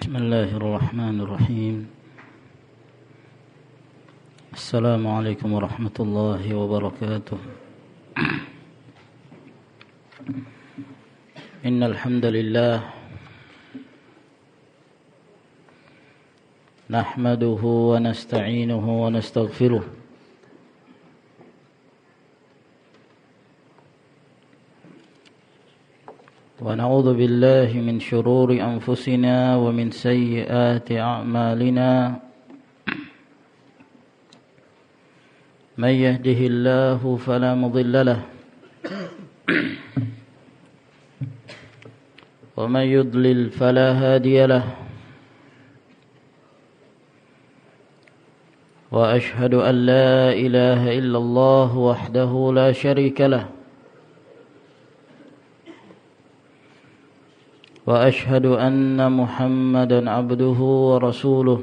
بسم الله الرحمن الرحيم. السلام عليكم ورحمة الله وبركاته. إن الحمد لله نحمده ونستعينه ونستغفره ونعوذ بالله من شرور أنفسنا ومن سيئات أعمالنا من يهده الله فلا مضل له ومن يضلل فلا هادي له وأشهد أن لا إله إلا الله وحده لا شريك له وأشهد أن محمدا عبده ورسوله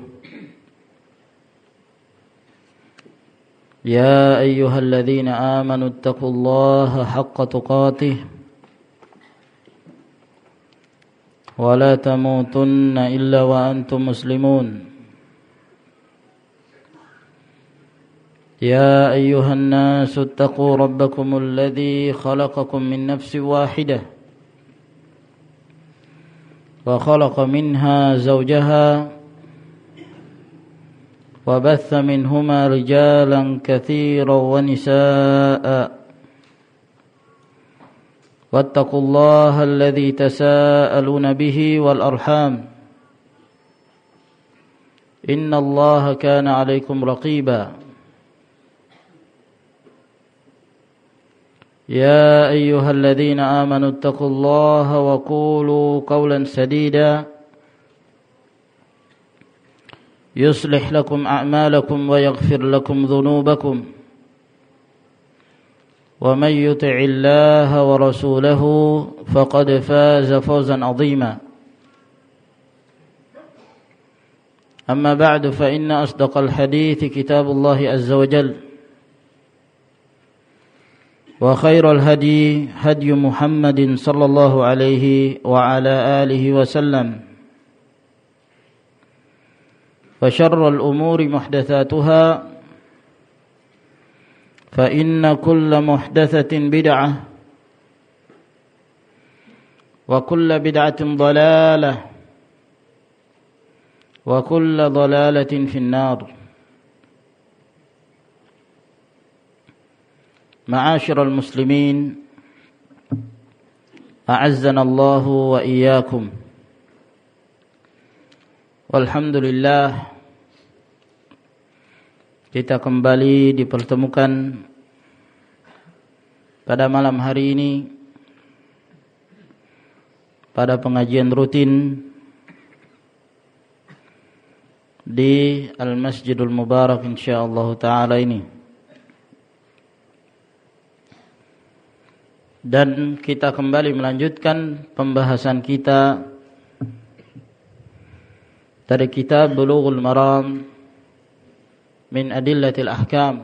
يا أيها الذين آمنوا اتقوا الله حق تقاته ولا تموتن إلا وأنتم مسلمون يا أيها الناس اتقوا ربكم الذي خلقكم من نفس واحدة وخلق منها زوجها وبث منهما رجالا كثيرا ونساء واتقوا الله الذي تساءلون به والأرحام إن الله كان عليكم رقيبا يا أيها الذين آمنوا اتقوا الله وقولوا قولا سديدا يصلح لكم أعمالكم ويغفر لكم ذنوبكم ومن يطع الله ورسوله فقد فاز فوزا عظيما أما بعد فإن أصدق الحديث كتاب الله عز وجل وخير الهدي هدي محمد صلى الله عليه وعلى آله وسلم وشر الأمور محدثاتها فإن كل محدثة بدعة وكل بدعة ضلالة وكل ضلالة في النار. معاشر المسلمين أعزنا الله وإياكم. Alhamdulillah, kita kembali dipertemukan pada malam hari ini pada pengajian rutin di Al-Masjidul Mubarak insyaallah taala ini. Dan kita kembali melanjutkan pembahasan kita dari kitab Bulughul Maram min Adillatil Ahkam,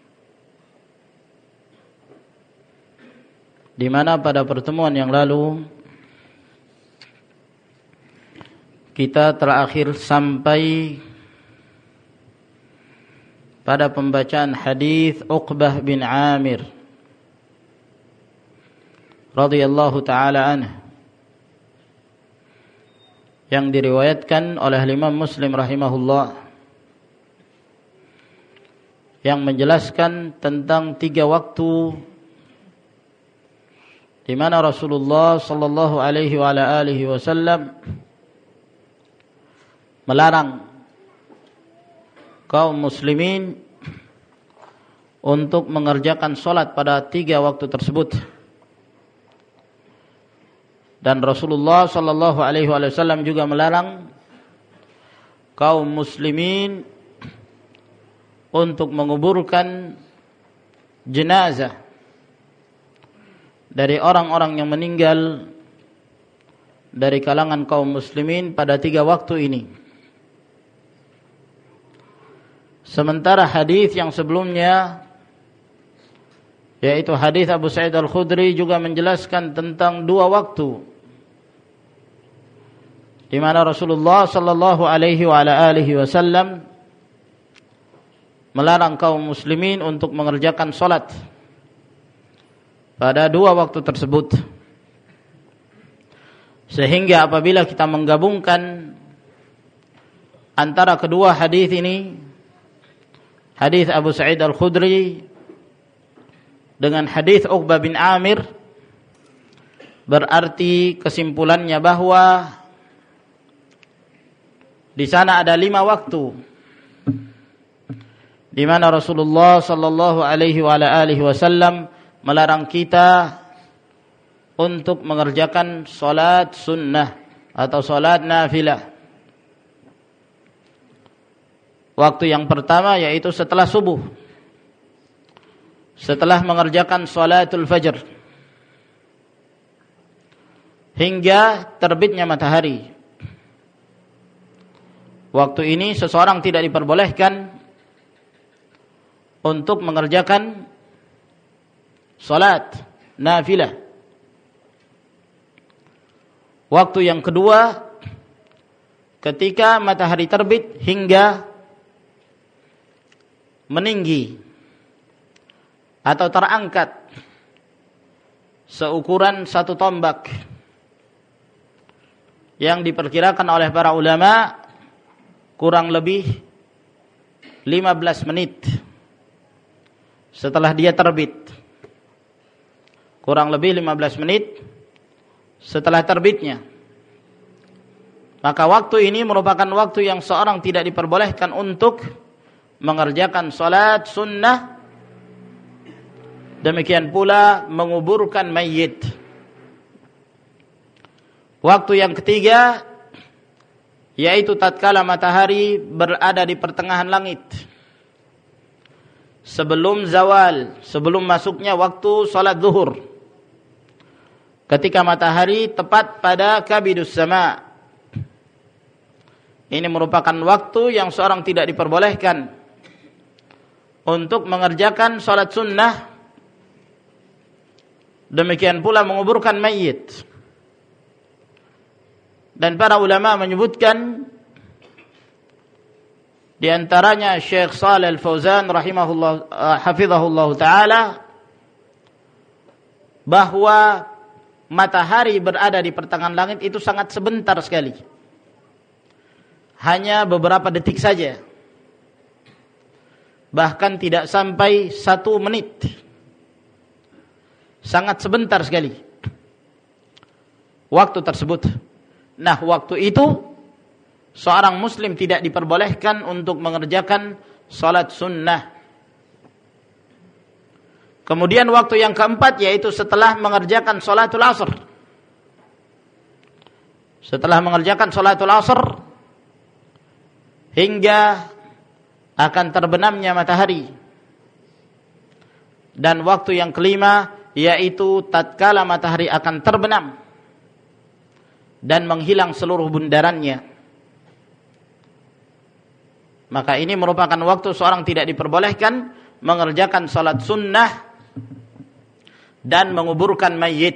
di mana pada pertemuan yang lalu kita terakhir sampai pada pembacaan hadis Uqbah bin Amir radhiyallahu taala anhu yang diriwayatkan oleh Imam Muslim rahimahullah, yang menjelaskan tentang 3 waktu di mana Rasulullah sallallahu alaihi wa ala alihi wasallam melarang kaum muslimin untuk mengerjakan salat pada 3 waktu tersebut. Dan Rasulullah sallallahu alaihi wasallam juga melarang kaum muslimin untuk menguburkan jenazah dari orang-orang yang meninggal dari kalangan kaum muslimin pada 3 waktu ini. Sementara hadis yang sebelumnya, yaitu hadis Abu Sa'id Al-Khudri, juga menjelaskan tentang 2 waktu di mana Rasulullah sallallahu alaihi wa ala alihi wasallam melarang kaum muslimin untuk mengerjakan salat pada dua waktu tersebut. Sehingga apabila kita menggabungkan antara kedua hadis ini, hadis Abu Sa'id Al-Khudri dengan hadis Uqbah bin Amir, berarti kesimpulannya bahwa di sana ada 5 waktu di mana Rasulullah sallallahu alaihi wa alihi wasallam melarang kita untuk mengerjakan salat sunnah atau salat nafilah. Waktu yang pertama yaitu setelah subuh, setelah mengerjakan salatul fajr hingga terbitnya matahari. Waktu ini seseorang tidak diperbolehkan untuk mengerjakan salat nafilah. Waktu yang kedua ketika matahari terbit hingga meninggi atau terangkat seukuran 1 tombak, yang diperkirakan oleh para ulama kurang lebih 15 menit setelah dia terbit. Kurang lebih 15 menit setelah terbitnya. Maka waktu ini merupakan waktu yang seorang tidak diperbolehkan untuk mengerjakan salat sunnah. Demikian pula menguburkan mayit. Waktu yang ketiga yaitu tatkala matahari berada di pertengahan langit, sebelum zawal, sebelum masuknya waktu salat zuhur. Ketika matahari tepat pada kabidus sama. Ini merupakan waktu yang seorang tidak diperbolehkan untuk mengerjakan salat sunnah. Demikian pula menguburkan mayit. Dan para ulama menyebutkan, di antaranya Syekh Shalih Al-Fauzan rahimahullah hafizahullah taala, bahwa matahari berada di pertengahan langit itu sangat sebentar sekali. Hanya beberapa detik saja. Bahkan tidak sampai 1 menit. Sangat sebentar sekali waktu tersebut. Nah, waktu itu seorang muslim tidak diperbolehkan untuk mengerjakan salat sunnah. Kemudian waktu yang keempat yaitu setelah mengerjakan salatul asr. Setelah mengerjakan salatul asr hingga akan terbenamnya matahari. Dan waktu yang kelima yaitu tatkala matahari akan terbenam dan menghilang seluruh bundarannya. Maka ini merupakan waktu seorang tidak diperbolehkan mengerjakan salat sunnah dan menguburkan mayit.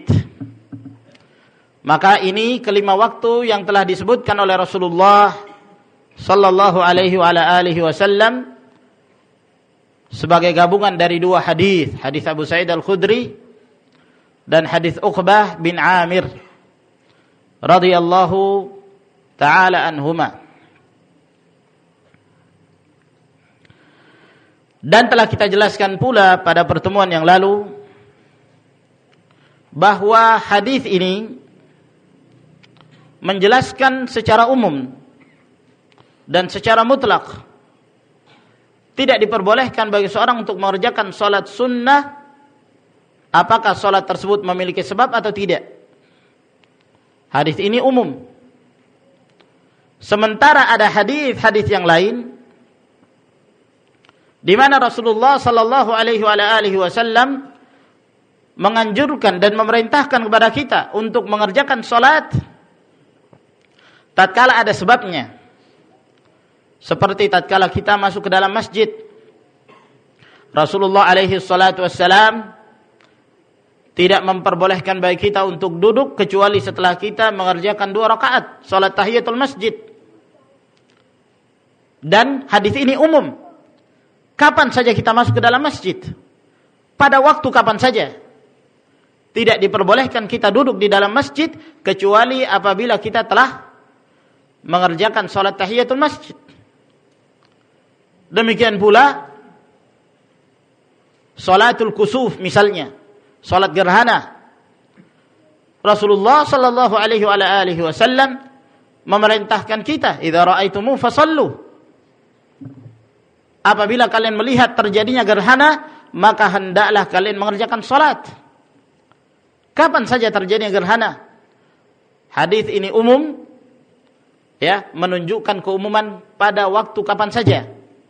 Maka ini kelima waktu yang telah disebutkan oleh Rasulullah sallallahu alaihi wa alihi wasallam sebagai gabungan dari 2 hadis, hadis Abu Sa'id Al-Khudri dan hadis Uqbah bin Amir radhiyallahu taala anhuma. Dan telah kita jelaskan pula pada pertemuan yang lalu bahwa hadis ini menjelaskan secara umum dan secara mutlak tidak diperbolehkan bagi seorang untuk mengerjakan salat sunnah apakah salat tersebut memiliki sebab atau tidak. Hadis ini umum. Sementara ada hadis-hadis yang lain di mana Rasulullah sallallahu alaihi wasallam menganjurkan dan memerintahkan kepada kita untuk mengerjakan salat tatkala ada sebabnya. Seperti tatkala kita masuk ke dalam masjid. Rasulullah alaihi salatu wassalam tidak memperbolehkan bagi kita untuk duduk kecuali setelah kita mengerjakan 2 rakaat salat tahiyatul masjid. Dan hadis ini umum. Kapan saja kita masuk ke dalam masjid, pada waktu kapan saja, tidak diperbolehkan kita duduk di dalam masjid kecuali apabila kita telah mengerjakan salat tahiyatul masjid. Demikian pula salatul kusuf misalnya, salat gerhana. Rasulullah sallallahu alaihi wasallam memerintahkan kita, "Idza ra'aitumu fasallu." Apabila kalian melihat terjadinya gerhana, maka hendaklah kalian mengerjakan salat. Kapan saja terjadinya gerhana. Hadis ini umum, ya, menunjukkan keumuman pada waktu kapan saja.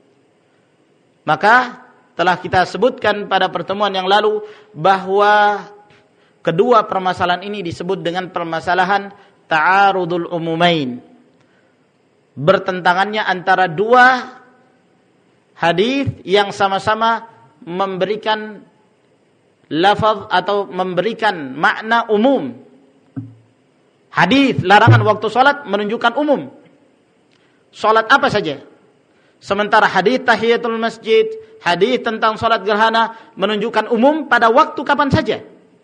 Maka telah kita sebutkan pada pertemuan yang lalu bahwa kedua permasalahan ini disebut dengan permasalahan ta'arudul umumain. Bertentangannya antara 2 hadis yang sama-sama memberikan lafaz atau memberikan makna umum. Hadis larangan waktu salat menunjukkan umum. Salat apa saja. Sementara hadis tahiyatul masjid, hadis tentang salat gerhana menunjukkan umum pada waktu kapan saja.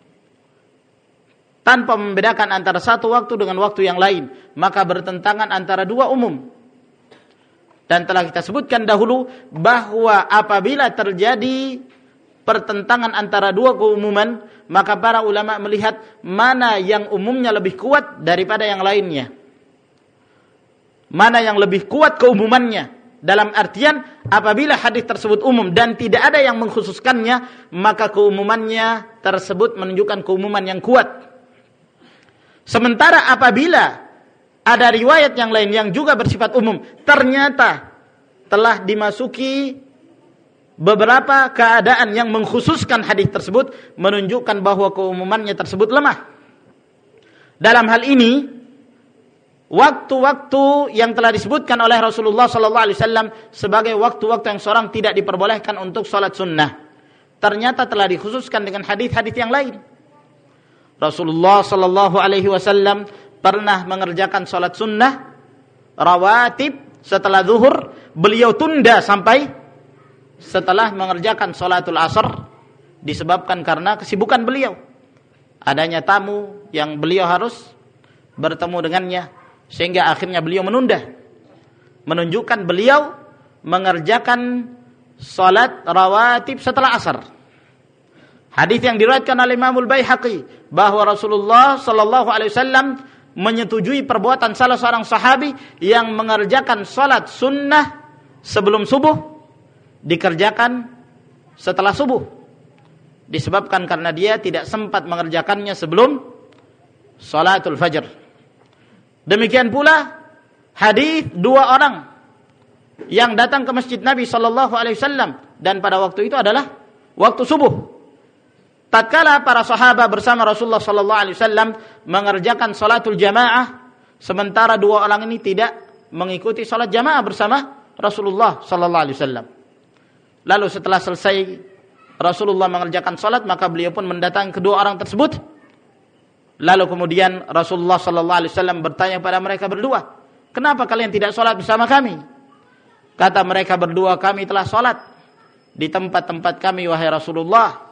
Tanpa membedakan antara satu waktu dengan waktu yang lain, maka bertentangan antara 2 umum. Dan telah kita sebutkan dahulu bahwa apabila terjadi pertentangan antara 2 keumuman, maka para ulama melihat mana yang umumnya lebih kuat daripada yang lainnya. Mana yang lebih kuat keumumannya. Dalam artian apabila hadis tersebut umum dan tidak ada yang mengkhususkannya, maka keumumannya tersebut menunjukkan keumuman yang kuat. Sementara apabila ada riwayat yang lain yang juga bersifat umum, ternyata telah dimasuki beberapa keadaan yang mengkhususkan hadis tersebut, menunjukkan bahwa keumumannya tersebut lemah. Dalam hal ini, waktu-waktu yang telah disebutkan oleh Rasulullah SAW sebagai waktu-waktu yang seorang tidak diperbolehkan untuk sholat sunnah, ternyata telah dikhususkan dengan hadis-hadis yang lain. Rasulullah SAW pernah mengerjakan sholat sunnah rawatib setelah zuhur, beliau tunda sampai setelah mengerjakan sholatul asar, disebabkan karena kesibukan beliau, adanya tamu yang beliau harus bertemu dengannya, sehingga akhirnya beliau menunda, menunjukkan beliau mengerjakan sholat rawatib setelah asar. Hadis yang diriwayatkan oleh Imamul Baihaqi bahwa Rasulullah SAW menyetujui perbuatan salah seorang sahabi yang mengerjakan salat sunnah sebelum subuh dikerjakan setelah subuh, disebabkan karena dia tidak sempat mengerjakannya sebelum salatul fajr. Demikian pula hadis 2 orang yang datang ke masjid Nabi SAW dan pada waktu itu adalah waktu subuh. Tatkala para sahabat bersama Rasulullah SAW mengerjakan salatul jamaah, sementara 2 orang ini tidak mengikuti salat jamaah bersama Rasulullah SAW. Lalu setelah selesai Rasulullah mengerjakan salat, maka beliau pun mendatangi kedua orang tersebut. Lalu kemudian Rasulullah SAW bertanya kepada mereka berdua, "Kenapa kalian tidak salat bersama kami?" Kata mereka berdua, "Kami telah salat di tempat-tempat kami, wahai Rasulullah."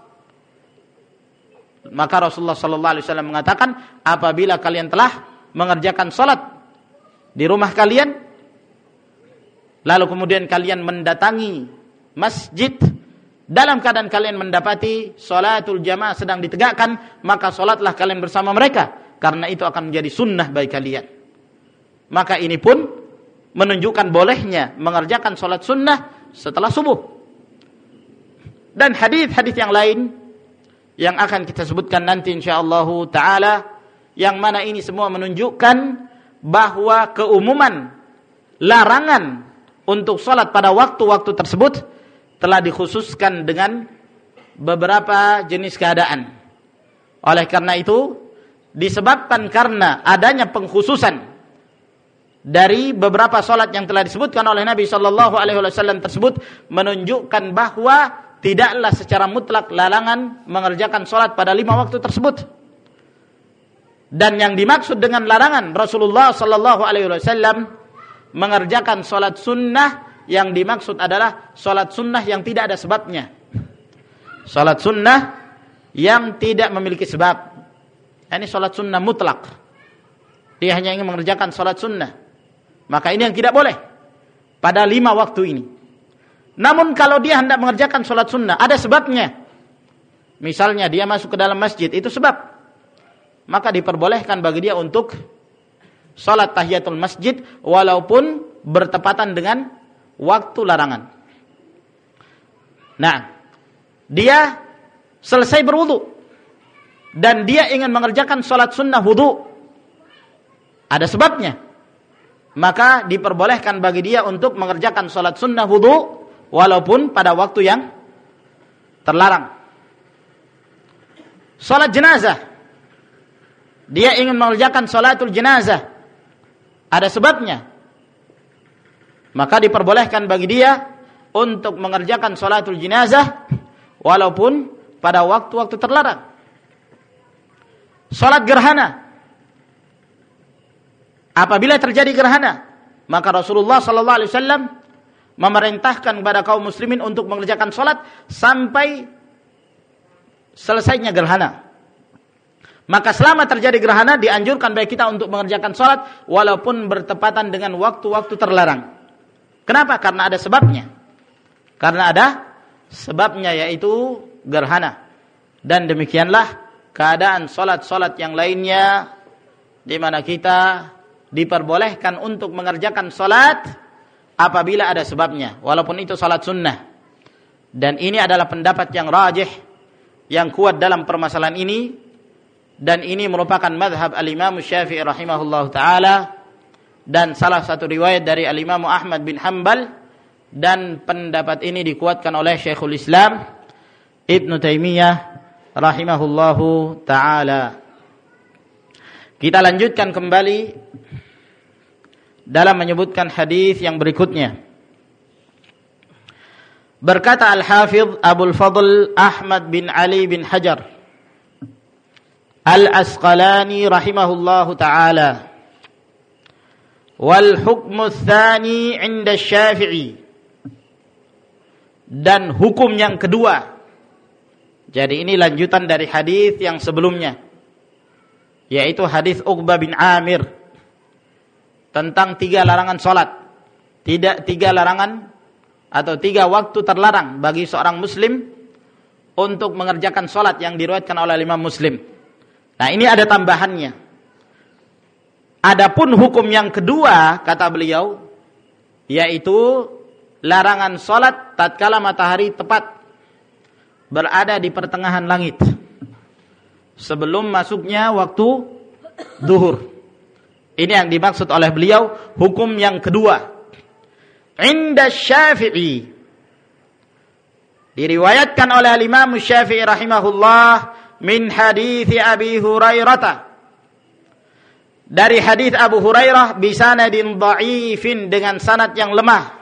Maka Rasulullah SAW mengatakan, apabila kalian telah mengerjakan salat di rumah kalian, lalu kemudian kalian mendatangi masjid dalam keadaan kalian mendapati salatul jamaah sedang ditegakkan, maka salatlah kalian bersama mereka, karena itu akan menjadi sunnah bagi kalian. Maka ini pun menunjukkan bolehnya mengerjakan salat sunnah setelah subuh. Dan hadis-hadis yang lain yang akan kita sebutkan nanti insyaallah ta'ala, yang mana ini semua menunjukkan bahwa keumuman larangan untuk salat pada waktu-waktu tersebut telah dikhususkan dengan beberapa jenis keadaan. Oleh karena itu, disebabkan karena adanya pengkhususan dari beberapa salat yang telah disebutkan oleh Nabi SAW tersebut, menunjukkan bahwa tidaklah secara mutlak larangan mengerjakan sholat pada 5 waktu tersebut. Dan yang dimaksud dengan larangan Rasulullah sallallahu alaihi wasallam mengerjakan sholat sunnah, yang dimaksud adalah sholat sunnah yang tidak ada sebabnya. Sholat sunnah yang tidak memiliki sebab. Ini sholat sunnah mutlak. Dia hanya ingin mengerjakan sholat sunnah. Maka ini yang tidak boleh pada 5 waktu ini. Namun kalau dia hendak mengerjakan sholat sunnah, ada sebabnya. Misalnya dia masuk ke dalam masjid, itu sebab. Maka diperbolehkan bagi dia untuk sholat tahiyatul masjid walaupun bertepatan dengan waktu larangan. Nah, dia selesai berwudu dan dia ingin mengerjakan sholat sunnah wudu, ada sebabnya, maka diperbolehkan bagi dia untuk mengerjakan sholat sunnah wudu walaupun pada waktu yang terlarang. Sholat jenazah, dia ingin mengerjakan sholatul jenazah, ada sebabnya, maka diperbolehkan bagi dia untuk mengerjakan sholatul jenazah walaupun pada waktu-waktu terlarang. Sholat gerhana, apabila terjadi gerhana, maka Rasulullah sallallahu alaihi wasallam memerintahkan kepada kaum muslimin untuk mengerjakan sholat sampai selesainya gerhana. Maka selama terjadi gerhana dianjurkan bagi kita untuk mengerjakan sholat walaupun bertepatan dengan waktu-waktu terlarang. Kenapa? Karena ada sebabnya. Karena ada sebabnya, yaitu gerhana. Dan demikianlah keadaan sholat-sholat yang lainnya, di mana kita diperbolehkan untuk mengerjakan sholat apabila ada sebabnya, walaupun itu sholat sunnah. Dan ini adalah pendapat yang rajih, yang kuat dalam permasalahan ini. Dan ini merupakan madhab al-Imam Syafi'i rahimahullah ta'ala, dan salah satu riwayat dari al-Imam Ahmad bin Hanbal, dan pendapat ini dikuatkan oleh Syekhul Islam Ibn Taimiyah rahimahullahu ta'ala. Kita lanjutkan kembali dalam menyebutkan hadis yang berikutnya. Berkata Al-Hafidh Abul Fadl Ahmad bin Ali bin Hajar Al-Asqalani rahimahullahu ta'ala, wal hukmu tsani 'inda Syafi'i, dan hukum yang kedua. Jadi ini lanjutan dari hadis yang sebelumnya, yaitu hadis Uqbah bin Amir tentang 3 larangan salat. Tidak 3 larangan atau 3 waktu terlarang bagi seorang muslim untuk mengerjakan salat yang diriwayatkan oleh Imam Muslim. Nah, ini ada tambahannya. Adapun hukum yang kedua, kata beliau, yaitu larangan salat tatkala matahari tepat berada di pertengahan langit, sebelum masuknya waktu zuhur. Ini yang dimaksud oleh beliau, hukum yang kedua. Inda Syafi'i, diriwayatkan oleh Imam Syafi'i rahimahullah min hadits Abi Hurairah, dari hadis Abu Hurairah bisanadin dha'ifin, dengan sanad yang lemah.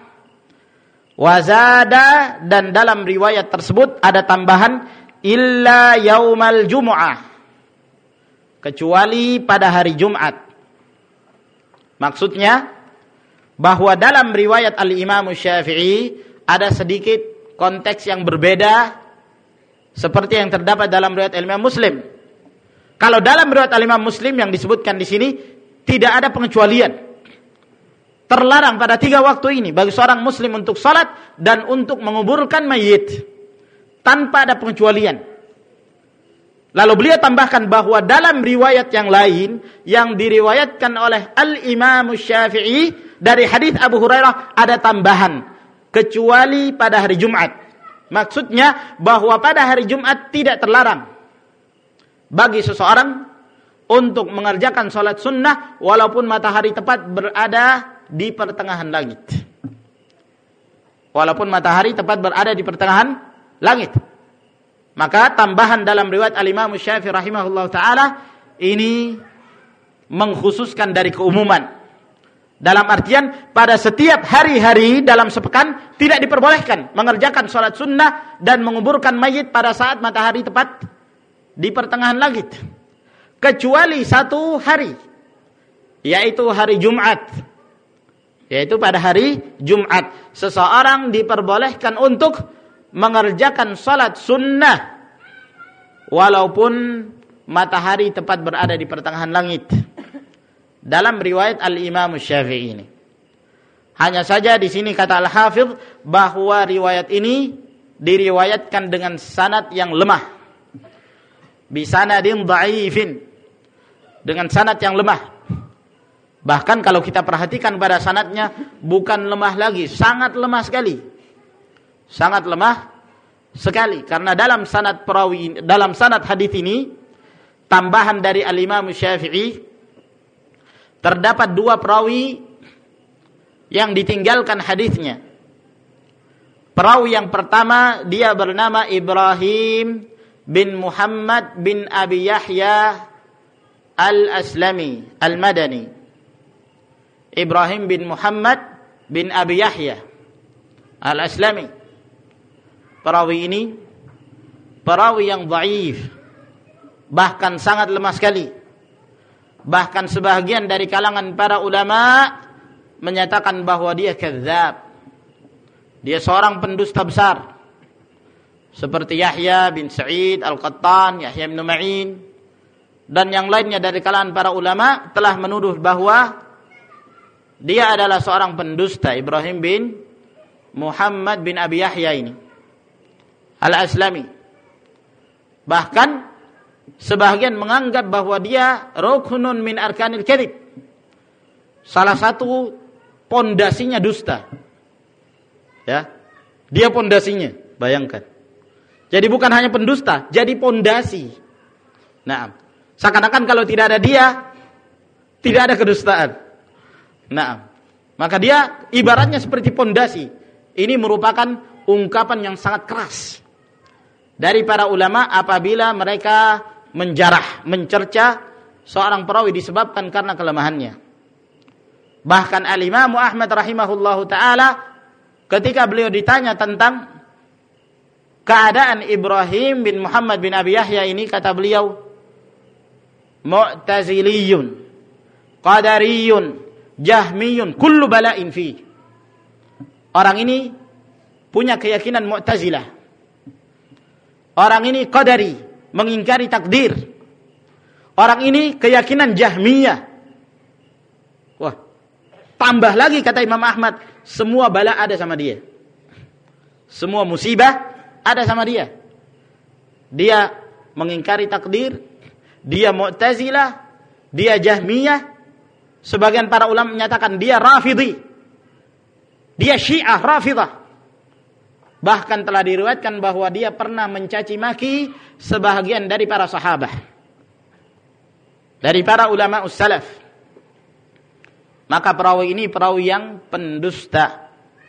Wazada, dan dalam riwayat tersebut ada tambahan illa yaumal jumu'ah, kecuali pada hari Jumat. Maksudnya bahwa dalam riwayat Al-Imam Syafi'i ada sedikit konteks yang berbeda seperti yang terdapat dalam riwayat Al-Imam Muslim. Kalau dalam riwayat Al-Imam Muslim yang disebutkan di sini tidak ada pengecualian. Terlarang pada 3 waktu ini bagi seorang muslim untuk salat dan untuk menguburkan mayit tanpa ada pengecualian. Lalu beliau tambahkan bahwa dalam riwayat yang lain yang diriwayatkan oleh Al-Imam Syafi'i dari hadis Abu Hurairah ada tambahan, kecuali pada hari Jumat. Maksudnya bahwa pada hari Jumat tidak terlarang bagi seseorang untuk mengerjakan salat sunnah walaupun matahari tepat berada di pertengahan langit. Walaupun matahari tepat berada di pertengahan langit. Maka tambahan dalam riwayat Al-Imam Syafi'i rahimahullah ta'ala ini mengkhususkan dari keumuman. Dalam artian pada setiap hari-hari dalam sepekan tidak diperbolehkan mengerjakan sholat sunnah dan menguburkan mayit pada saat matahari tepat di pertengahan langit. Kecuali satu hari, yaitu hari Jumat. Yaitu pada hari Jumat. Seseorang diperbolehkan untuk mengerjakan sholat sunnah walaupun matahari tepat berada di pertengahan langit. Dalam riwayat Al-Imam Syafi'i ini. Hanya saja di sini kata Al-Hafidh bahwa riwayat ini diriwayatkan dengan sanad yang lemah. Bisanadin dha'ifin. Dengan sanad yang lemah. Bahkan kalau kita perhatikan pada sanadnya bukan lemah lagi, sangat lemah sekali. Sangat lemah sekali karena dalam sanad perawi, dalam sanad hadis ini tambahan dari Al-Imam Syafi'i terdapat 2 perawi yang ditinggalkan hadisnya. Perawi yang pertama dia bernama Ibrahim bin Muhammad bin Abi Yahya Al-Aslami Al-Madani. Ibrahim bin Muhammad bin Abi Yahya Al-Aslami. Perawi ini perawi yang dhaif, bahkan sangat lemah sekali. Bahkan sebahagian dari kalangan para ulama menyatakan bahwa dia kadzdzab. Dia seorang pendusta besar. Seperti Yahya bin Sa'id Al-Qattan, Yahya bin Ma'in dan yang lainnya dari kalangan para ulama telah menuduh bahwa dia adalah seorang pendusta. Ibrahim bin Muhammad bin Abi Yahya ini Al-Aslami. Bahkan sebahagian menganggap bahwa dia ruknun min arkanil kadzib. Salah satu pondasinya dusta. Ya. Dia pondasinya, bayangkan. Jadi bukan hanya pendusta, jadi pondasi. Nah, seakan-akan kalau tidak ada dia, tidak ada kedustaan. Nah, maka dia ibaratnya seperti pondasi. Ini merupakan ungkapan yang sangat keras dari para ulama apabila mereka menjarah, mencerca seorang perawi disebabkan karena kelemahannya. Bahkan Al-Imam Ahmad rahimahullahu taala ketika beliau ditanya tentang keadaan Ibrahim bin Muhammad bin Abi Yahya ini, kata beliau, Mu'taziliyun, Qadariyun, Jahmiyun, kullu bala'in fi. Orang ini punya keyakinan Mu'tazilah. Orang ini Qadari, mengingkari takdir. Orang ini keyakinan Jahmiyah. Wah, tambah lagi kata Imam Ahmad, semua bala ada sama dia. Semua musibah ada sama dia. Dia mengingkari takdir, dia Mu'tazilah, dia Jahmiyah. Sebagian para ulama menyatakan dia Rafidhi. Dia Syiah Rafidah. Bahkan telah diriwayatkan bahwa dia pernah mencaci maki sebahagian dari para sahabat, dari para ulama ussalaf. Maka perawi ini perawi yang pendusta.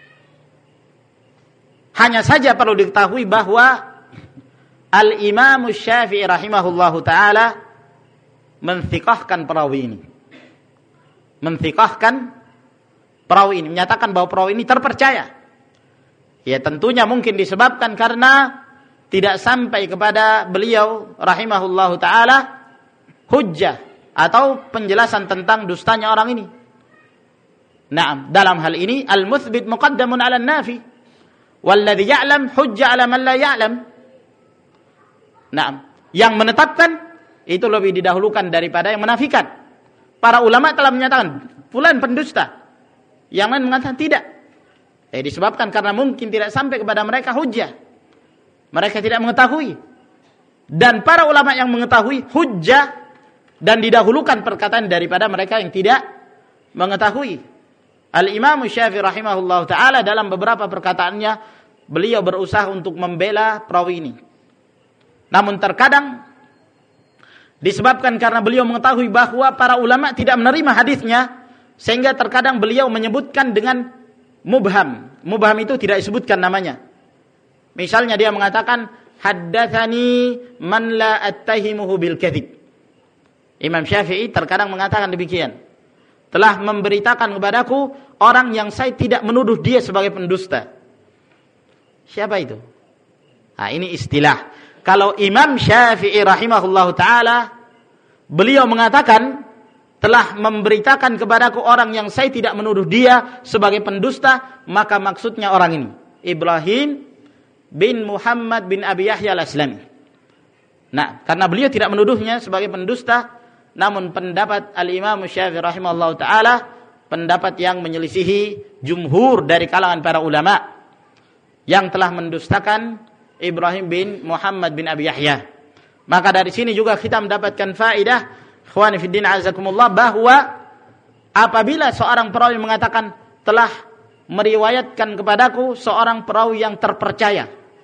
Hanya saja perlu diketahui bahwa Al-Imam Syafi'i rahimahullahu ta'ala menthiqahkan perawi ini. Menthiqahkan perawi ini, menyatakan bahwa perawi ini terpercaya. Ya tentunya mungkin disebabkan karena tidak sampai kepada beliau rahimahullahu ta'ala hujjah atau penjelasan tentang dustanya orang ini. Naam, dalam hal ini al-muthbit muqaddamun 'ala an-nafi walladhi ya'lam hujjah 'ala man la ya'lam. Naam, yang menetapkan itu lebih didahulukan daripada yang menafikan. Para ulama telah menyatakan fulan pendusta. Yang lain mengatakan tidak. Disebabkan karena mungkin tidak sampai kepada mereka hujjah. Mereka tidak mengetahui. Dan para ulama yang mengetahui hujjah dan didahulukan perkataan daripada mereka yang tidak mengetahui. Al-Imam Syafi'i rahimahullah ta'ala dalam beberapa perkataannya beliau berusaha untuk membela perawi ini. Namun terkadang disebabkan karena beliau mengetahui bahwa para ulama tidak menerima hadisnya, sehingga terkadang beliau menyebutkan dengan mubham. Mubham itu tidak disebutkan namanya. Misalnya dia mengatakan haddatsani man la attahimuhu bil kadzib. Imam Syafi'i terkadang mengatakan demikian. telah memberitakan kepadaku orang yang saya tidak menuduh dia sebagai pendusta. Siapa itu? Nah, ini istilah. Kalau Imam Syafi'i rahimahullahu ta'ala, beliau mengatakan telah memberitakan kepadaku orang yang saya tidak menuduh dia sebagai pendusta, maka maksudnya orang ini Ibrahim bin Muhammad bin Abi Yahya al-Aslami. Nah, karena beliau tidak menuduhnya sebagai pendusta, namun pendapat al-Imam Syafi'i rahimahullahu ta'ala, pendapat yang menyelisihi jumhur dari kalangan para ulama yang telah mendustakan Ibrahim bin Muhammad bin Abi Yahya. Maka dari sini juga kita mendapatkan faedah, ikhwani fiddin azakumullah, bahwa apabila seorang perawi mengatakan telah meriwayatkan kepadaku seorang perawi yang terpercaya,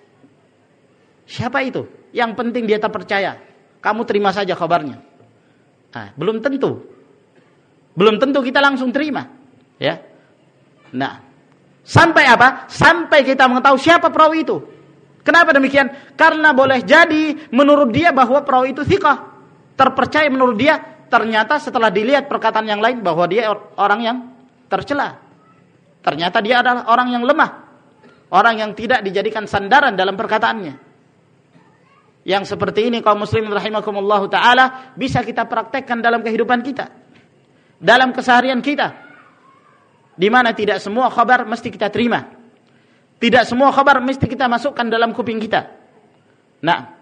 siapa itu? Yang penting dia terpercaya, kamu terima saja kabarnya. Nah, belum tentu kita langsung terima, ya. Nah, sampai apa? Sampai kita mengetahui siapa perawi itu. Kenapa demikian? Karena boleh jadi menurut dia bahwa perawi itu thiqah, terpercaya menurut dia, ternyata setelah dilihat perkataan yang lain bahwa dia orang yang tercela. Ternyata dia adalah orang yang lemah, orang yang tidak dijadikan sandaran dalam perkataannya. Yang seperti ini kaum muslimin rahimakumullah ta'ala bisa kita praktekkan dalam kehidupan kita, dalam keseharian kita, di mana tidak semua khabar mesti kita terima, tidak semua khabar mesti kita masukkan dalam kuping kita. Nah,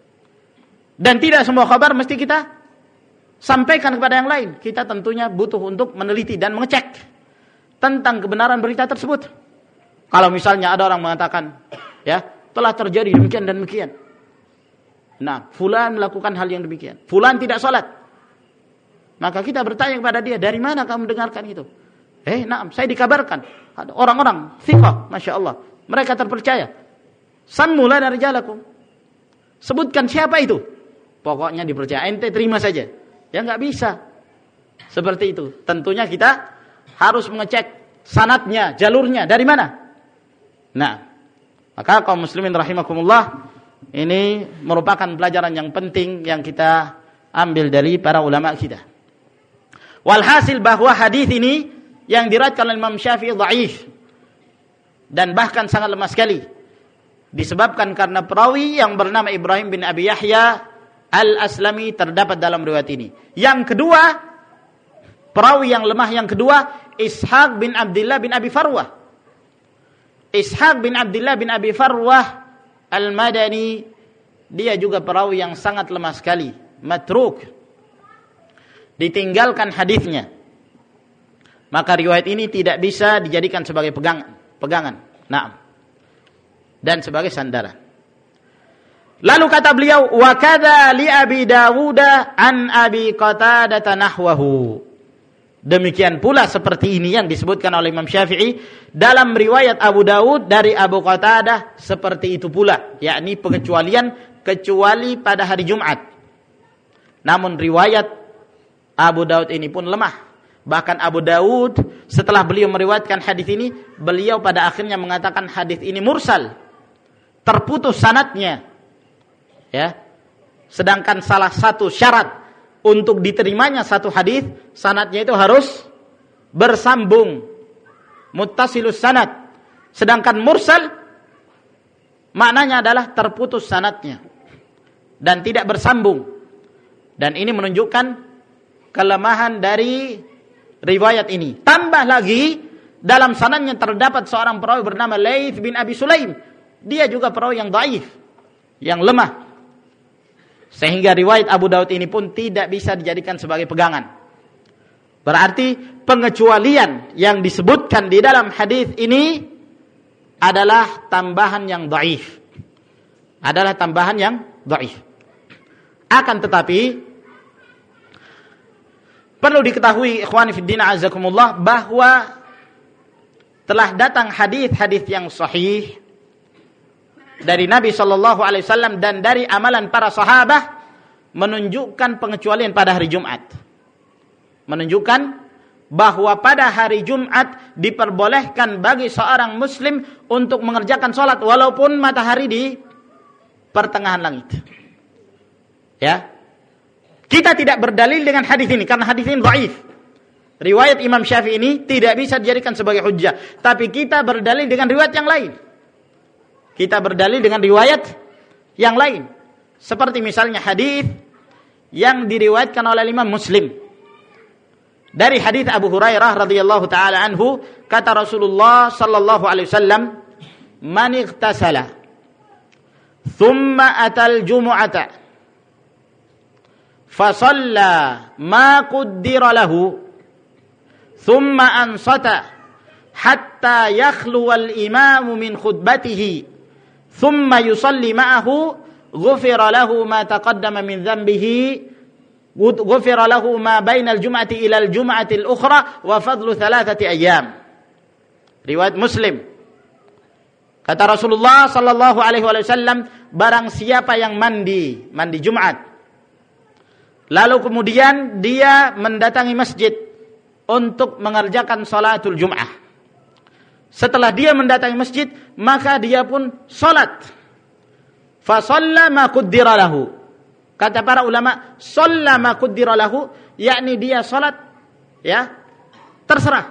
dan tidak semua khabar mesti kita sampaikan kepada yang lain. Kita tentunya butuh untuk meneliti dan mengecek tentang kebenaran berita tersebut. Kalau misalnya ada orang mengatakan, ya, telah terjadi demikian dan demikian. Nah, fulan melakukan hal yang demikian, fulan tidak salat. Maka kita bertanya kepada dia, dari mana kamu dengarkan itu? Nah, saya dikabarkan ada orang-orang thiqah, masya Allah, mereka terpercaya. Sammu lana rijalakum. Sebutkan siapa itu. Pokoknya dipercaya, ente terima saja. Ya nggak bisa seperti itu. Tentunya kita harus mengecek sanadnya, jalurnya dari mana. Nah, maka kaum muslimin rahimakumullah, ini merupakan pelajaran yang penting yang kita ambil dari para ulama kita. Walhasil bahwa hadis ini yang diriwayatkan oleh Imam Syafi'i dhaif dan bahkan sangat lemah sekali, disebabkan karena perawi yang bernama Ibrahim bin Abi Yahya al-Aslami terdapat dalam riwayat ini. Yang kedua, perawi yang lemah yang kedua, Ishaq bin Abdullah bin Abi Farwah. Ishaq bin Abdullah bin Abi Farwah Al-Madani, dia juga perawi yang sangat lemah sekali, matruk, ditinggalkan hadisnya. Maka riwayat ini tidak bisa dijadikan sebagai pegangan. Nah, dan sebagai sandaran. Lalu kata beliau, wa kadza li Abi Dawud an Abi Qatadah nahwahu. Demikian pula seperti ini yang disebutkan oleh Imam Syafi'i dalam riwayat Abu Dawud dari Abu Qatadah, seperti itu pula, yakni pengecualian kecuali pada hari Jumat. Namun riwayat Abu Dawud ini pun lemah. Bahkan Abu Dawud setelah beliau meriwayatkan hadis ini, beliau pada akhirnya mengatakan hadis ini mursal, terputus sanadnya. Ya. Sedangkan salah satu syarat untuk diterimanya satu hadis, sanadnya itu harus bersambung, muttasilus sanad. Sedangkan mursal maknanya adalah terputus sanadnya dan tidak bersambung. Dan ini menunjukkan kelemahan dari riwayat ini. Tambah lagi dalam sanadnya terdapat seorang perawi bernama Laits bin Abi Sulaim. Dia juga perawi yang dhaif, yang lemah. Sehingga riwayat Abu Daud ini pun tidak bisa dijadikan sebagai pegangan. Berarti pengecualian yang disebutkan di dalam hadis ini adalah tambahan yang dhaif. Adalah tambahan yang dhaif. Akan tetapi perlu diketahui ikhwani fiddin azakumullah bahwa telah datang hadis-hadis yang sahih dari Nabi SAW dan dari amalan para sahabat menunjukkan pengecualian pada hari Jumat. Menunjukkan bahwa pada hari Jumat diperbolehkan bagi seorang muslim untuk mengerjakan sholat walaupun matahari di pertengahan langit. Ya, kita tidak berdalil dengan hadis ini karena hadis ini dhaif. Riwayat Imam Syafi'i ini tidak bisa dijadikan sebagai hujjah, tapi kita berdalil dengan riwayat yang lain. Kita berdalil dengan riwayat yang lain. Seperti misalnya hadis yang diriwayatkan oleh Imam Muslim. Dari hadis Abu Hurairah radhiyallahu taala anhu, kata Rasulullah sallallahu alaihi wasallam, "Man ightasala thumma atal jumu'ata fa shalla ma qaddara lahu thumma ansata hatta yakhluwa al-imamu min khutbatihi thumma yusalli ma'ahu ghufira lahu ma taqaddama min dhanbihi ghufira lahu ma baina al-jum'ati ila al-jum'ati al-ukhra wa fadlu 3 ayyam." Riwayat Muslim. Kata Rasulullah sallallahu alaihi wasallam, barang siapa yang mandi Jumat, lalu kemudian dia mendatangi masjid untuk mengerjakan salatul Jum'ah. Setelah dia mendatangi masjid, maka dia pun salat. Fa shalla ma qaddara lahu. Kata para ulama, shalla ma qaddara lahu, yakni dia salat ya, terserah.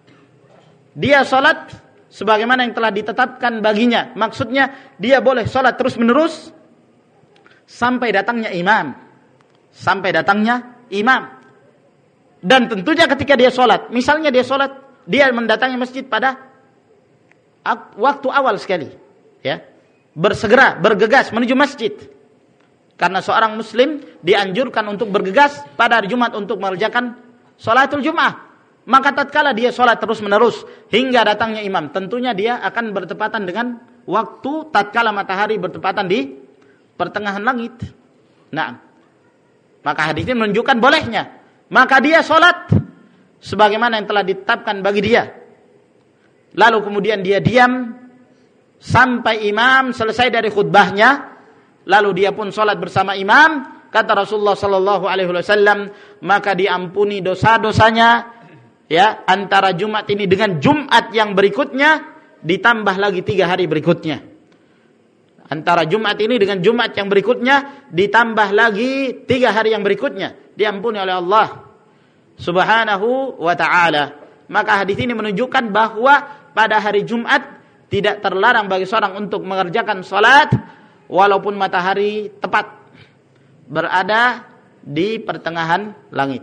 Dia salat sebagaimana yang telah ditetapkan baginya. Maksudnya dia boleh salat terus-menerus sampai datangnya imam. Sampai datangnya imam. Dan tentunya ketika dia sholat, misalnya dia mendatangi masjid pada waktu awal sekali, ya, bersegera, bergegas menuju masjid. Karena seorang muslim dianjurkan untuk bergegas pada hari Jumat untuk mengerjakan sholatul Jum'ah. Maka tatkala dia sholat terus menerus hingga datangnya imam, tentunya dia akan bertepatan dengan waktu tatkala matahari bertepatan di pertengahan langit. Nah, maka hadis ini menunjukkan bolehnya. Maka dia sholat sebagaimana yang telah ditetapkan bagi dia. Lalu kemudian dia diam sampai imam selesai dari khutbahnya. Lalu dia pun sholat bersama imam. Kata Rasulullah sallallahu alaihi wasallam, maka diampuni dosa-dosanya, ya, antara Jumat ini dengan Jumat yang berikutnya, ditambah lagi 3 hari berikutnya. Antara Jumat ini dengan Jumat yang berikutnya, ditambah lagi 3 hari yang berikutnya, diampuni oleh Allah subhanahu wa ta'ala. Maka hadis ini menunjukkan bahwa pada hari Jumat tidak terlarang bagi seorang untuk mengerjakan salat walaupun matahari tepat berada di pertengahan langit.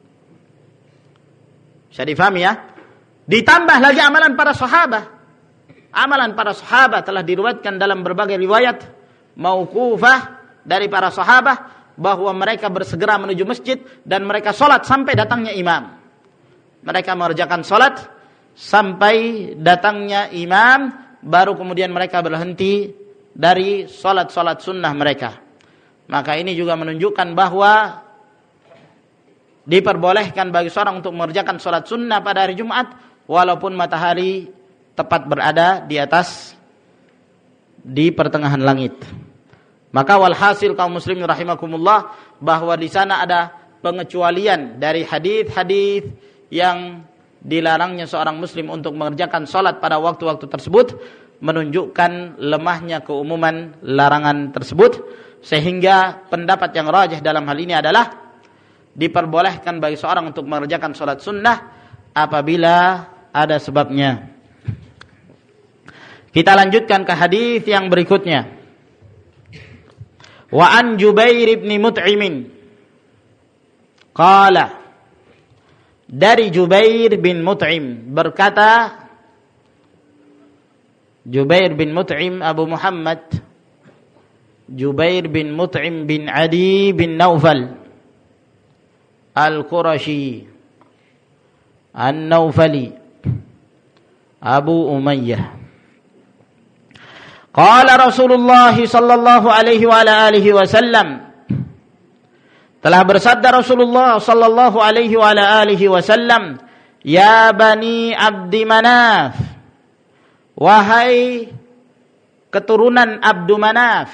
Bisa difahami ya? Ditambah lagi amalan para sahabat. Amalan para sahabat telah diriwayatkan dalam berbagai riwayat mauqufah dari para sahabat bahwa mereka bersegera menuju masjid dan mereka sholat sampai datangnya imam. Mereka mengerjakan sholat sampai datangnya imam, baru kemudian mereka berhenti dari sholat-sholat sunnah mereka. Maka ini juga menunjukkan bahwa diperbolehkan bagi seorang untuk mengerjakan sholat sunnah pada hari Jumat walaupun matahari tepat berada di atas, di pertengahan langit. Maka walhasil kaum muslimin rahimakumullah, bahwa di sana ada pengecualian dari hadis-hadis yang dilarangnya seorang muslim untuk mengerjakan salat pada waktu-waktu tersebut, menunjukkan lemahnya keumuman larangan tersebut, sehingga pendapat yang rajih dalam hal ini adalah diperbolehkan bagi seorang untuk mengerjakan salat sunnah apabila ada sebabnya. Kita lanjutkan ke hadis yang berikutnya. Wa an Jubair bin Mut'im qala, dari Jubair bin Mut'im berkata, Jubair bin Mut'im Abu Muhammad Jubair bin Mut'im bin Adi bin Naufal Al-Qurashi An-Naufali Abu Umayyah. Qala Rasulullah sallallahu alaihi wa alihi wasallam, telah bersabda Rasulullah sallallahu alaihi wa alihi wasallam, ya Bani Abdi Manaf, wahai keturunan Abdu Manaf,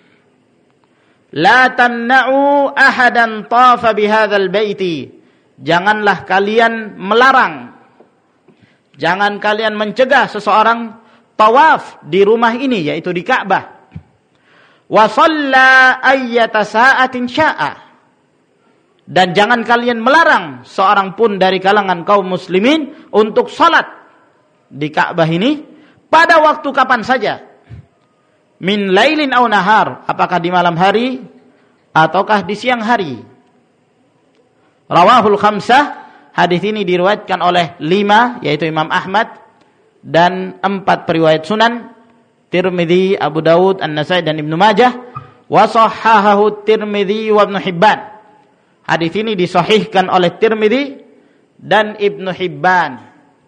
la tamna'u ahadan tafa bihadzal baiti, janganlah kalian melarang, jangan kalian mencegah seseorang tawaf di rumah ini, yaitu di Ka'bah. Wa shalla ayyata sa'atin sya'a, Dan jangan kalian melarang seorang pun dari kalangan kaum muslimin untuk salat di Ka'bah ini pada waktu kapan saja. Min lailin aw nahar, apakah di malam hari ataukah di siang hari. Rawahul khamsah, hadis ini diriwayatkan oleh 5, yaitu Imam Ahmad dan 4 periwayat sunan, Tirmidzi, Abu Dawud, An-Nasai dan Ibnu Majah, wa sahhahahu Tirmidzi wa Ibnu Hibban. Hadis ini disahihkan oleh Tirmidzi dan Ibnu Hibban.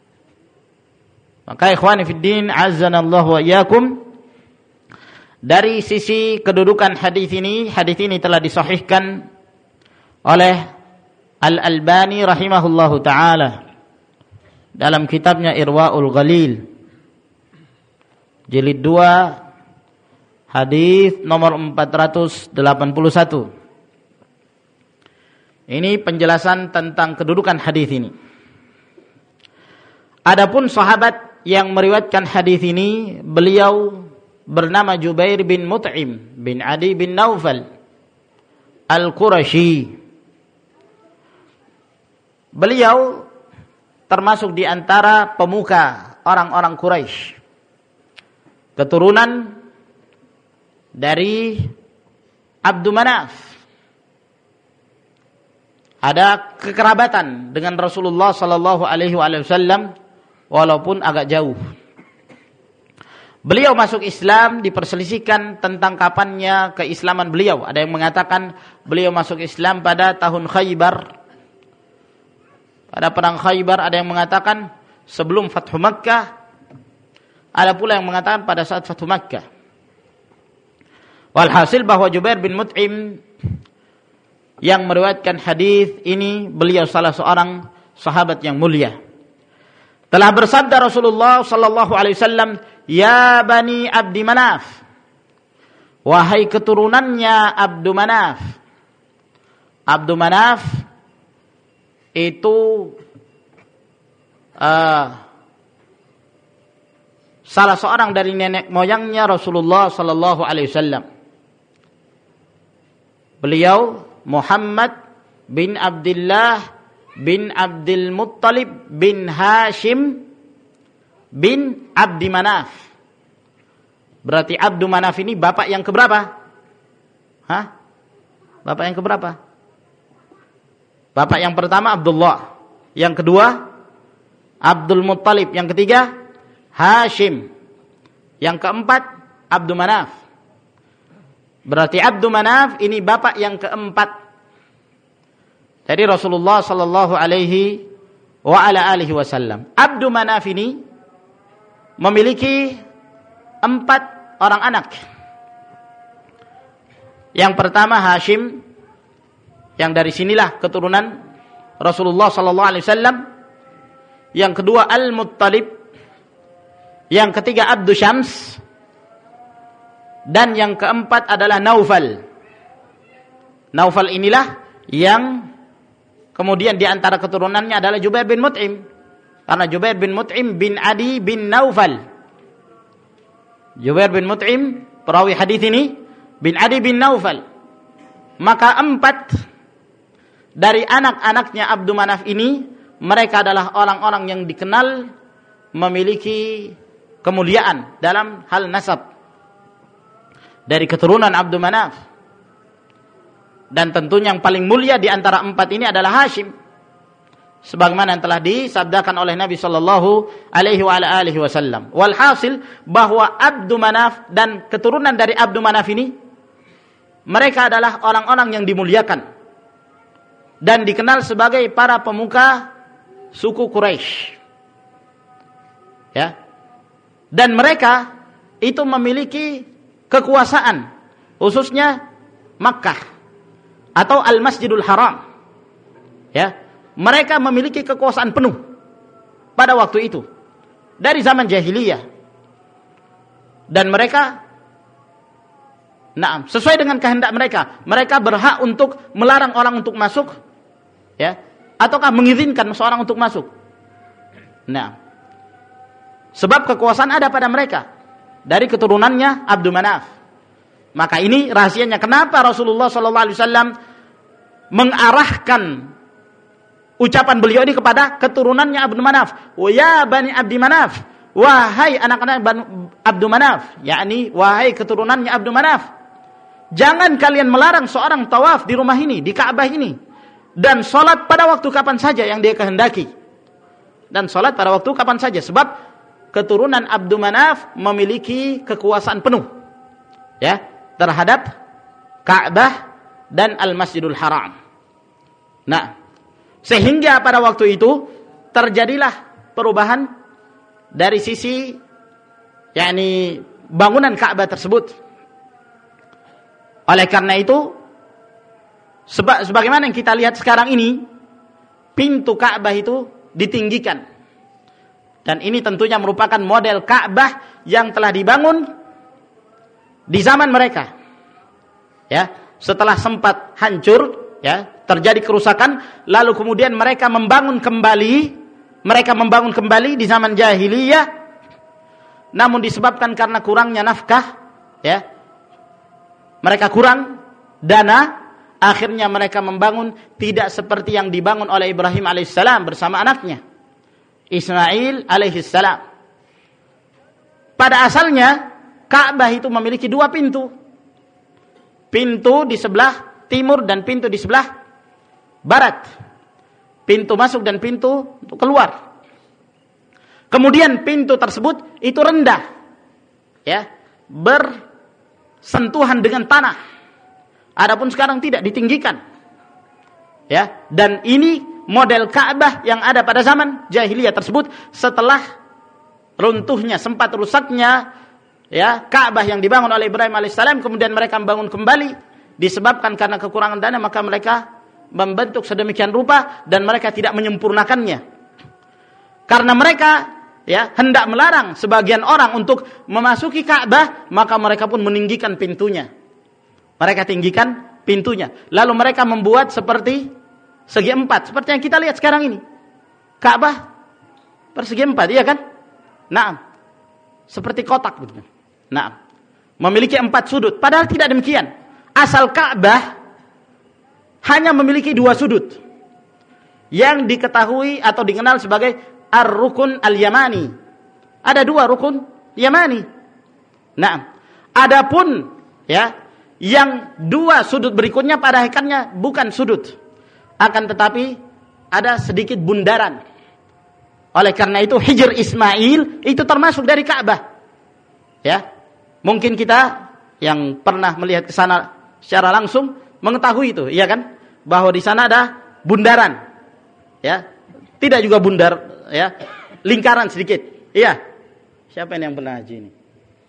Maka ikhwani fid din, azzanallahu wa iyyakum, dari sisi kedudukan hadis ini telah disahihkan oleh Al-Albani rahimahullahu taala dalam kitabnya Irwaul Ghalil jilid 2 hadis nomor 481. Ini penjelasan tentang kedudukan hadis ini. Adapun sahabat yang meriwayatkan hadis ini, beliau bernama Jubair bin Mut'im bin Adi bin Naufal Al-Qurashi. Beliau termasuk di antara pemuka orang-orang Quraisy, keturunan dari Abdu Manaf. Ada kekerabatan dengan Rasulullah sallallahu alaihi wasallam walaupun agak jauh. Beliau masuk Islam, diperselisihkan tentang kapannya keislaman beliau. Ada yang mengatakan beliau masuk Islam pada tahun Khaybar, pada perang Khaybar. Ada yang mengatakan sebelum Fathu Makkah. Ada pula yang mengatakan pada saat Fathu Makkah. Walhasil bahwa Jubair bin Mut'im yang meriwayatkan hadis ini, beliau salah seorang sahabat yang mulia. Telah bersabda Rasulullah sallallahu alaihi wasallam, "Ya Bani Abdi Manaf," wahai keturunannya Abdu Manaf. Abdu Manaf itu salah seorang dari nenek moyangnya Rasulullah sallallahu alaihi wasallam. Beliau Muhammad bin Abdullah bin Abdul Muttalib bin Hashim bin Abdi Manaf. Berarti Abdu Manaf ini bapak yang keberapa? Bapak yang keberapa? Bapak yang pertama Abdullah, yang kedua Abdul Muttalib, yang ketiga Hashim, yang keempat Abdu Manaf. Berarti Abdu Manaf ini bapak yang keempat dari Rasulullah sallallahu alaihi wa ala alihi wasallam. Abdu Manaf ini memiliki 4 orang anak. Yang pertama Hashim, yang dari sinilah keturunan Rasulullah sallallahu alaihi wasallam. Yang kedua Al-Muttalib, yang ketiga Abdu Syams, dan yang keempat adalah Naufal. Naufal inilah yang kemudian di antara keturunannya adalah Jubair bin Mut'im. Karena Jubair bin Mut'im bin Adi bin Naufal. Jubair bin Mut'im, perawi hadis ini, bin Adi bin Naufal. Maka 4 dari anak-anaknya Abdu Manaf ini, mereka adalah orang-orang yang dikenal memiliki kemuliaan dalam hal nasab dari keturunan Abdu Manaf. Dan tentunya yang paling mulia di antara 4 ini adalah Hashim, sebagaimana yang telah disabdakan oleh Nabi sallallahu alaihi wa alihi wasallam. Walhasil bahwa Abdu Manaf dan keturunan dari Abdu Manaf ini, mereka adalah orang-orang yang dimuliakan dan dikenal sebagai para pemuka suku Quraisy. Ya. Dan mereka itu memiliki kekuasaan, khususnya Makkah atau Al-Masjidul Haram. Ya, mereka memiliki kekuasaan penuh pada waktu itu dari zaman jahiliyah. Dan mereka sesuai dengan kehendak mereka. Mereka berhak untuk melarang orang untuk masuk, ya, ataukah mengizinkan seorang untuk masuk. Sebab kekuasaan ada pada mereka dari keturunannya Abdu Manaf. Maka ini rahasianya kenapa Rasulullah sallallahu alaihi wasallam mengarahkan ucapan beliau ini kepada keturunannya Abdul Manaf. Ya Bani Abdi Manaf, wahai anak-anak Abdul Manaf, yakni wahai keturunannya Abdul Manaf, jangan kalian melarang seorang tawaf di rumah ini, di Ka'bah ini, dan salat pada waktu kapan saja yang dia kehendaki. Dan salat pada waktu kapan saja, sebab keturunan Abdul Manaf memiliki kekuasaan penuh ya terhadap Ka'bah dan Al-Masjidul Haram. Nah, sehingga pada waktu itu terjadilah perubahan dari sisi yakni bangunan Ka'bah tersebut. Oleh karena itu sebagaimana yang kita lihat sekarang ini, pintu Ka'bah itu ditinggikan. Dan ini tentunya merupakan model Ka'bah yang telah dibangun di zaman mereka. Ya, setelah sempat hancur, ya, terjadi kerusakan, lalu kemudian mereka membangun kembali di zaman jahiliyah. Namun disebabkan karena kurangnya nafkah, ya, mereka kurang dana, akhirnya mereka membangun tidak seperti yang dibangun oleh Ibrahim alaihissalam bersama anaknya Ismail alaihissalam. Pada asalnya Ka'bah itu memiliki dua pintu. Pintu di sebelah timur dan pintu di sebelah barat. Pintu masuk dan pintu untuk keluar. Kemudian pintu tersebut itu rendah, ya, bersentuhan dengan tanah. Adapun sekarang tidak, ditinggikan. Ya, dan ini model Ka'bah yang ada pada zaman jahiliyah tersebut setelah runtuhnya, sempat rusaknya, ya, Ka'bah yang dibangun oleh Ibrahim alaihissalam, kemudian mereka membangun kembali disebabkan karena kekurangan dana, maka mereka membentuk sedemikian rupa dan mereka tidak menyempurnakannya. Karena mereka, ya, hendak melarang sebagian orang untuk memasuki Ka'bah, maka mereka pun meninggikan pintunya. Mereka tinggikan pintunya. Lalu mereka membuat seperti segi empat, seperti yang kita lihat sekarang ini. Ka'bah persegi empat, iya kan? Naam. Seperti kotak begitu. Naam. Memiliki 4 sudut, padahal tidak demikian. Asal Ka'bah hanya memiliki 2 sudut yang diketahui atau dikenal sebagai Ar-Rukun Al-Yamani. Ada 2 rukun Yamani. Nah, adapun, ya, yang 2 sudut berikutnya pada hakikatnya bukan sudut, akan tetapi ada sedikit bundaran. Oleh karena itu Hijr Ismail itu termasuk dari Ka'bah. Ya, mungkin kita yang pernah melihat ke sana secara langsung mengetahui itu, iya kan? Bahwa di sana ada bundaran. Ya, tidak juga bundar, ya, lingkaran sedikit. Iya. Siapa yang pernah haji ini?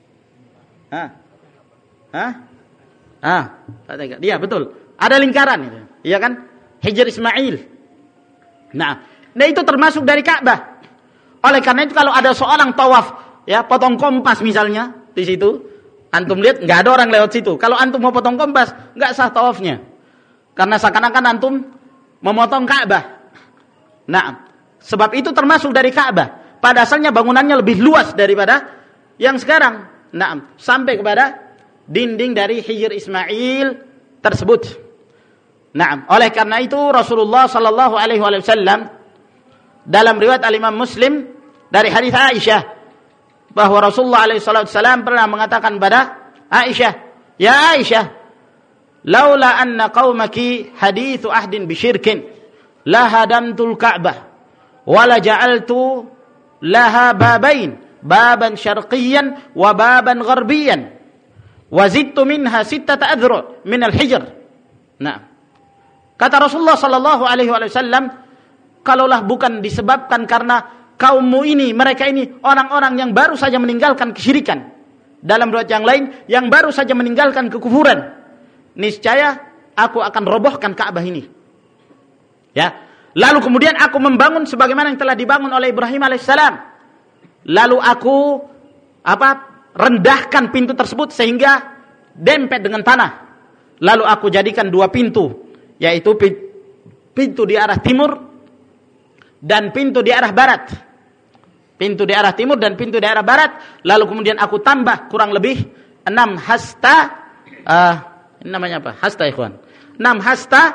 Dia betul. Ada lingkaran itu. Iya kan? Hijr Ismail. Nah, itu termasuk dari Ka'bah. Oleh karena itu kalau ada seorang tawaf, ya, potong kompas misalnya di situ, antum lihat enggak ada orang lewat situ. Kalau antum mau potong kompas, enggak sah tawafnya. Karena seakan-akan antum memotong Ka'bah. Nah, sebab itu termasuk dari Ka'bah. Pada asalnya bangunannya lebih luas daripada yang sekarang. Nah, sampai kepada dinding dari Hijr Ismail tersebut. Nah, oleh karena itu Rasulullah sallallahu alaihi wasallam dalam riwayat Al-Imam Muslim dari hadis Aisyah bahwa Rasulullah alaihi wasallam pernah mengatakan pada Aisyah, "Ya Aisyah, laula anna qaumaki hadithu ahdin bisyirkin la hadamtul Ka'bah wa la ja'altu laha babain, baban syarqiyyan wa baban gharbiyan wa zidtu minha 6 adhru' min al-hijr." Nah, kata Rasulullah sallallahu alaihi wasallam, kalaulah bukan disebabkan karena kaummu ini, mereka ini orang-orang yang baru saja meninggalkan kesyirikan, dalam riwayat yang lain yang baru saja meninggalkan kekufuran, niscaya aku akan robohkan Ka'bah ini. Ya. Lalu kemudian aku membangun sebagaimana yang telah dibangun oleh Ibrahim alaihissalam. Lalu aku rendahkan pintu tersebut sehingga dempet dengan tanah. Lalu aku jadikan 2 pintu, yaitu pintu di arah timur dan pintu di arah barat. Pintu di arah timur dan pintu di arah barat. Lalu kemudian aku tambah kurang lebih 6 hasta. Ini namanya apa? Hasta, ikhwan. 6 hasta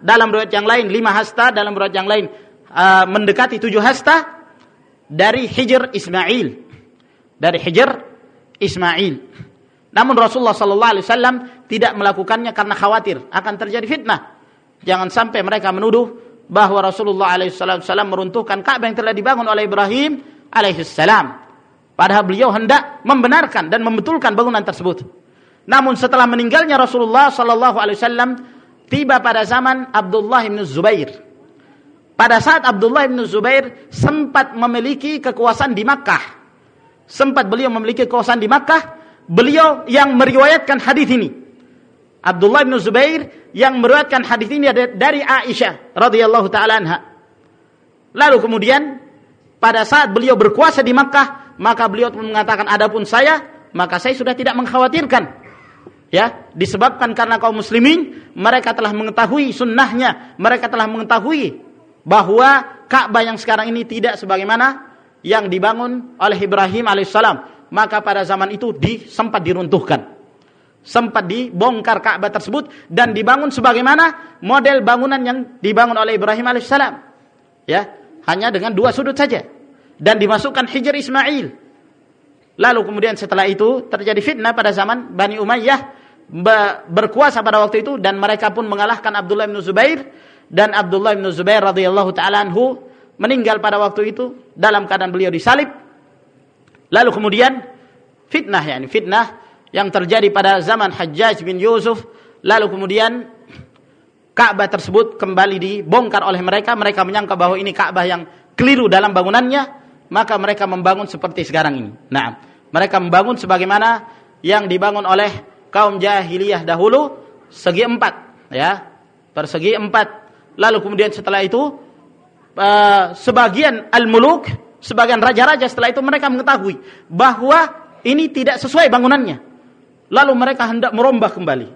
dalam riwayat yang lain 5 hasta, dalam riwayat yang lain mendekati 7 hasta dari Hijr Ismail. Dari Hijr Ismail. Namun Rasulullah sallallahu alaihi wasallam tidak melakukannya karena khawatir akan terjadi fitnah. Jangan sampai mereka menuduh bahwa Rasulullah alaihi wasallam meruntuhkan Ka'bah yang telah dibangun oleh Ibrahim alaihi salam. Padahal beliau hendak membenarkan dan membetulkan bangunan tersebut. Namun setelah meninggalnya Rasulullah sallallahu alaihi wasallam, tiba pada zaman Abdullah bin Zubair. Pada saat Abdullah bin Zubair sempat memiliki kekuasaan di Makkah. Sempat beliau memiliki kekuasaan di Makkah. Beliau yang meriwayatkan hadis ini. Abdullah bin Zubair yang meriwayatkan hadis ini dari Aisyah radhiyallahu taala anha. Lalu kemudian pada saat beliau berkuasa di Makkah, maka beliau mengatakan, adapun saya, maka saya sudah tidak mengkhawatirkan. Ya, disebabkan karena kaum muslimin mereka telah mengetahui sunnahnya, mereka telah mengetahui bahwa Ka'bah yang sekarang ini tidak sebagaimana yang dibangun oleh Ibrahim alaihissalam. Maka pada zaman itu sempat diruntuhkan, sempat dibongkar Ka'bah tersebut dan dibangun sebagaimana model bangunan yang dibangun oleh Ibrahim alaihissalam. Ya, hanya dengan 2 sudut saja dan dimasukkan Hijr Ismail. Lalu kemudian setelah itu terjadi fitnah pada zaman Bani Umayyah berkuasa pada waktu itu, dan mereka pun mengalahkan Abdullah bin Zubair, dan Abdullah bin Zubair radhiyallahu taala anhu meninggal pada waktu itu dalam keadaan beliau disalib. Lalu kemudian fitnah yang terjadi pada zaman Hajjaj bin Yusuf. Lalu kemudian Ka'bah tersebut kembali dibongkar oleh mereka. Mereka menyangka bahwa ini Ka'bah yang keliru dalam bangunannya, maka mereka membangun seperti sekarang ini. Nah, mereka membangun sebagaimana yang dibangun oleh kaum jahiliyah dahulu, segi 4, ya, persegi 4. Lalu kemudian setelah itu sebagian al-muluk, sebagian raja-raja setelah itu mereka mengetahui bahwa ini tidak sesuai bangunannya. Lalu mereka hendak merombak kembali.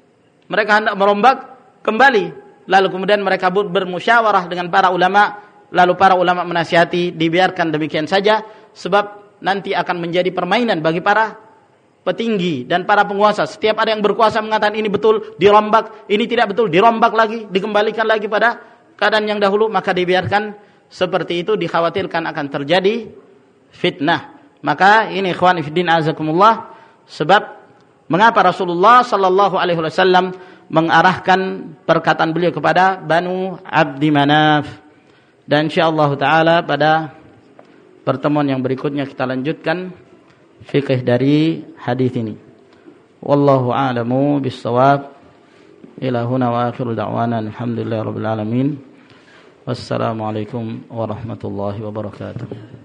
Lalu kemudian mereka bermusyawarah dengan para ulama. Lalu para ulama menasihati, dibiarkan demikian saja, sebab nanti akan menjadi permainan bagi para petinggi dan para penguasa. Setiap ada yang berkuasa mengatakan ini betul, dirombak, ini tidak betul, dirombak lagi, dikembalikan lagi pada keadaan yang dahulu, maka dibiarkan seperti itu, dikhawatirkan akan terjadi fitnah. Maka ini ikhwan fillah azakumullah, sebab mengapa Rasulullah sallallahu alaihi wasallam mengarahkan perkataan beliau kepada Banu Abdi Manaf. Dan insyaallah taala pada pertemuan yang berikutnya kita lanjutkan fikih dari hadis ini. Wallahu a'lamu bis-shawab. Ila huna wa akhiru da'wana alhamdulillahirabbil alamin. Wassalamualaikum warahmatullahi wabarakatuh.